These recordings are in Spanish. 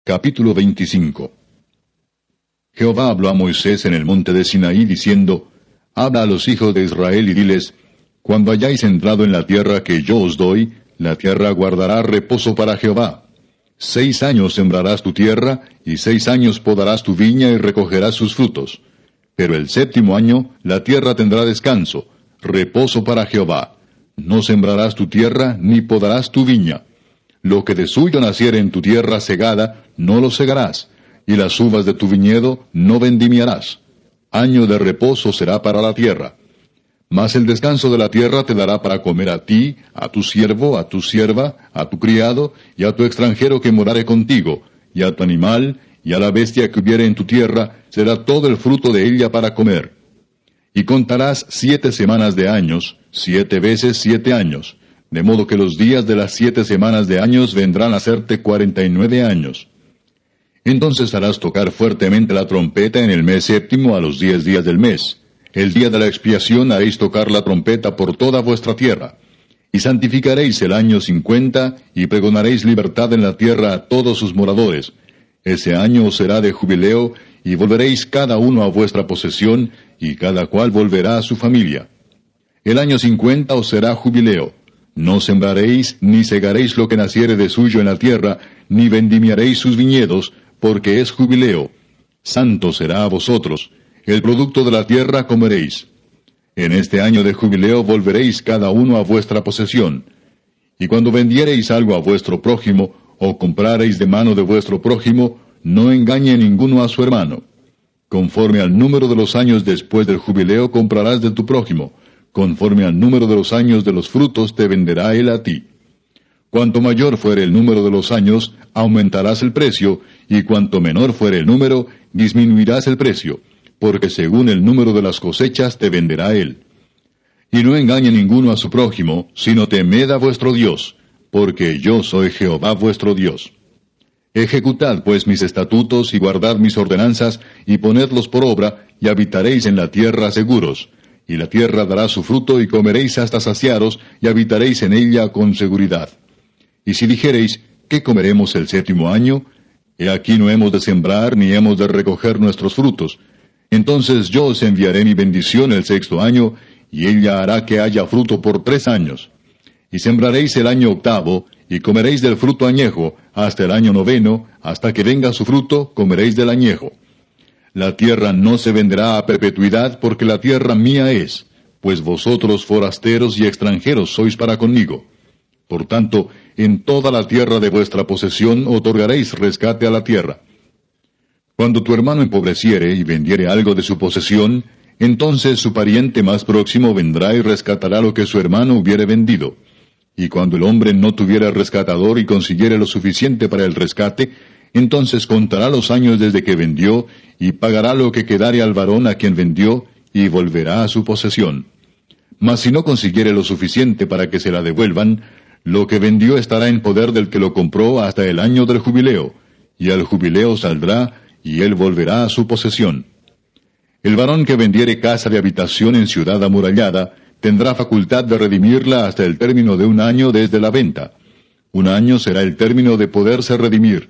Capítulo 25. Jehová habló a Moisés en el monte de Sinaí, diciendo, Habla a los hijos de Israel y diles, Cuando hayáis entrado en la tierra que yo os doy, la tierra guardará reposo para Jehová. 6 años sembrarás tu tierra, y 6 años podarás tu viña y recogerás sus frutos. Pero el 7º año la tierra tendrá descanso, reposo para Jehová. No sembrarás tu tierra, ni podarás tu viña. Lo que de suyo naciere en tu tierra segada, no lo segarás, y las uvas de tu viñedo no vendimiarás. Año de reposo será para la tierra. Mas el descanso de la tierra te dará para comer a ti, a tu siervo, a tu sierva, a tu criado, y a tu extranjero que morare contigo, y a tu animal, y a la bestia que hubiere en tu tierra, será todo el fruto de ella para comer. Y contarás 7 semanas de años, 7 veces 7 años, de modo que los días de las 7 semanas de años vendrán a serte 49 años. Entonces harás tocar fuertemente la trompeta en el mes 7º a los 10 días del mes. El día de la expiación haréis tocar la trompeta por toda vuestra tierra. Y santificaréis el año 50, y pregonaréis libertad en la tierra a todos sus moradores. Ese año os será de jubileo, y volveréis cada uno a vuestra posesión, y cada cual volverá a su familia. El año 50 os será jubileo. No sembraréis, ni segaréis lo que naciere de suyo en la tierra, ni vendimiaréis sus viñedos, porque es jubileo. Santo será a vosotros. El producto de la tierra comeréis. En este año de jubileo volveréis cada uno a vuestra posesión. Y cuando vendiereis algo a vuestro prójimo, o comprareis de mano de vuestro prójimo, no engañe ninguno a su hermano. Conforme al número de los años después del jubileo comprarás de tu prójimo. Conforme al número de los años de los frutos te venderá él a ti. Cuanto mayor fuere el número de los años, aumentarás el precio, y cuanto menor fuere el número, disminuirás el precio, porque según el número de las cosechas te venderá él. Y no engañe ninguno a su prójimo, sino temed a vuestro Dios, porque yo soy Jehová vuestro Dios. Ejecutad pues mis estatutos y guardad mis ordenanzas, y ponedlos por obra, y habitaréis en la tierra seguros. Y la tierra dará su fruto, y comeréis hasta saciaros, y habitaréis en ella con seguridad. Y si dijereis, ¿qué comeremos el 7º año? He aquí no hemos de sembrar, ni hemos de recoger nuestros frutos. Entonces yo os enviaré mi bendición el 6º año, y ella hará que haya fruto por 3 años. Y sembraréis el año 8º, y comeréis del fruto añejo, hasta el año 9º, hasta que venga su fruto, comeréis del añejo. La tierra no se venderá a perpetuidad, porque la tierra mía es, pues vosotros forasteros y extranjeros sois para conmigo. Por tanto, en toda la tierra de vuestra posesión otorgaréis rescate a la tierra. Cuando tu hermano empobreciere y vendiere algo de su posesión, entonces su pariente más próximo vendrá y rescatará lo que su hermano hubiere vendido. Y cuando el hombre no tuviera rescatador y consiguiere lo suficiente para el rescate, entonces contará los años desde que vendió, y pagará lo que quedare al varón a quien vendió, y volverá a su posesión. Mas si no consiguiere lo suficiente para que se la devuelvan, lo que vendió estará en poder del que lo compró hasta el año del jubileo, y al jubileo saldrá, y él volverá a su posesión. El varón que vendiere casa de habitación en ciudad amurallada, tendrá facultad de redimirla hasta el término de 1 año desde la venta. 1 año será el término de poderse redimir.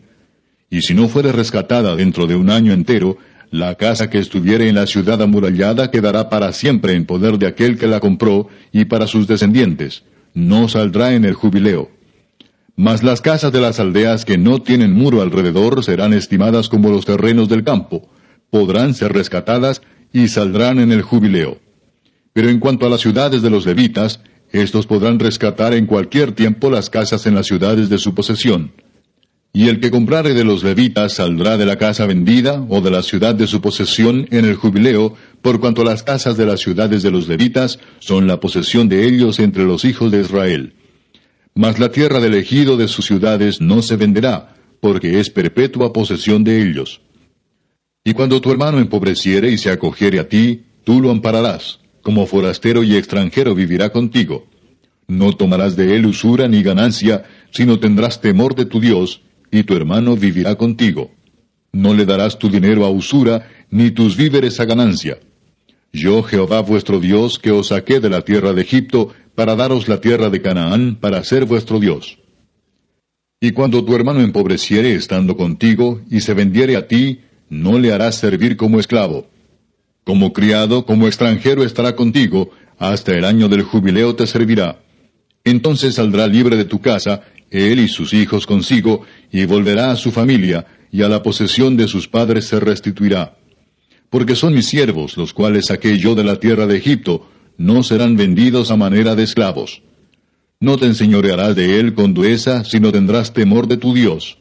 Y si no fuere rescatada dentro de 1 año entero, la casa que estuviere en la ciudad amurallada quedará para siempre en poder de aquel que la compró y para sus descendientes. No saldrá en el jubileo. Mas las casas de las aldeas que no tienen muro alrededor serán estimadas como los terrenos del campo. Podrán ser rescatadas y saldrán en el jubileo. Pero en cuanto a las ciudades de los levitas, estos podrán rescatar en cualquier tiempo las casas en las ciudades de su posesión. Y el que comprare de los levitas saldrá de la casa vendida o de la ciudad de su posesión en el jubileo, por cuanto las casas de las ciudades de los levitas son la posesión de ellos entre los hijos de Israel. Mas la tierra del ejido de sus ciudades no se venderá, porque es perpetua posesión de ellos. Y cuando tu hermano empobreciere y se acogiere a ti, tú lo ampararás. Como forastero y extranjero vivirá contigo. No tomarás de él usura ni ganancia, sino tendrás temor de tu Dios, y tu hermano vivirá contigo. No le darás tu dinero a usura, ni tus víveres a ganancia. Yo, Jehová vuestro Dios, que os saqué de la tierra de Egipto, para daros la tierra de Canaán, para ser vuestro Dios. Y cuando tu hermano empobreciere estando contigo, y se vendiere a ti, no le harás servir como esclavo. Como criado, como extranjero estará contigo, hasta el año del jubileo te servirá. Entonces saldrá libre de tu casa, él y sus hijos consigo, y volverá a su familia, y a la posesión de sus padres se restituirá. Porque son mis siervos, los cuales saqué yo de la tierra de Egipto, no serán vendidos a manera de esclavos. No te enseñorearás de él con dureza, sino tendrás temor de tu Dios.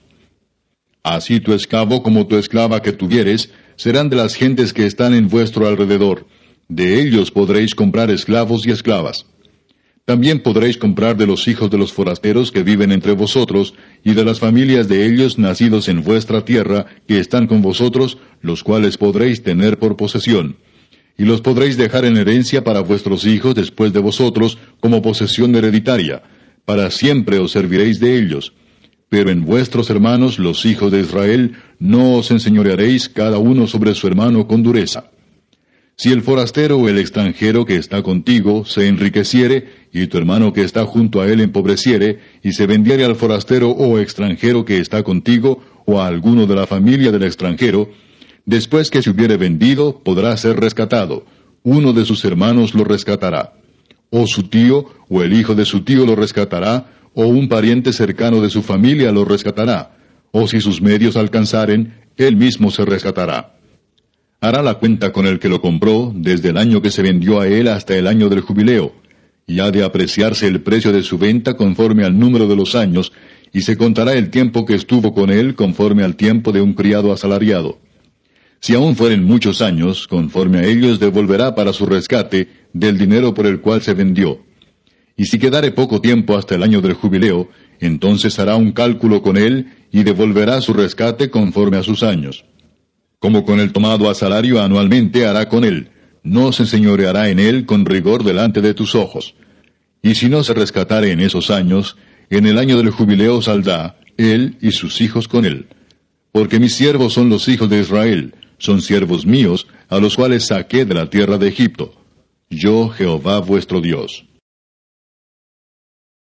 Así tu esclavo como tu esclava que tuvieres, serán de las gentes que están en vuestro alrededor. De ellos podréis comprar esclavos y esclavas. También podréis comprar de los hijos de los forasteros que viven entre vosotros, y de las familias de ellos nacidos en vuestra tierra, que están con vosotros, los cuales podréis tener por posesión. Y los podréis dejar en herencia para vuestros hijos después de vosotros, como posesión hereditaria. Para siempre os serviréis de ellos. Pero en vuestros hermanos, los hijos de Israel, no os enseñorearéis cada uno sobre su hermano con dureza. Si el forastero o el extranjero que está contigo se enriqueciere, y tu hermano que está junto a él empobreciere, y se vendiere al forastero o extranjero que está contigo, o a alguno de la familia del extranjero, después que se hubiere vendido, podrá ser rescatado. Uno de sus hermanos lo rescatará. O su tío, o el hijo de su tío lo rescatará, o un pariente cercano de su familia lo rescatará. O si sus medios alcanzaren, él mismo se rescatará. Hará la cuenta con el que lo compró, desde el año que se vendió a él hasta el año del jubileo, y ha de apreciarse el precio de su venta conforme al número de los años, y se contará el tiempo que estuvo con él conforme al tiempo de un criado asalariado. Si aún fueren muchos años, conforme a ellos devolverá para su rescate del dinero por el cual se vendió. Y si quedare poco tiempo hasta el año del jubileo, entonces hará un cálculo con él, y devolverá su rescate conforme a sus años. Como con el tomado a salario anualmente hará con él, no se enseñoreará en él con rigor delante de tus ojos. Y si no se rescatare en esos años, en el año del jubileo saldrá, él y sus hijos con él. Porque mis siervos son los hijos de Israel, son siervos míos, a los cuales saqué de la tierra de Egipto. Yo, Jehová vuestro Dios.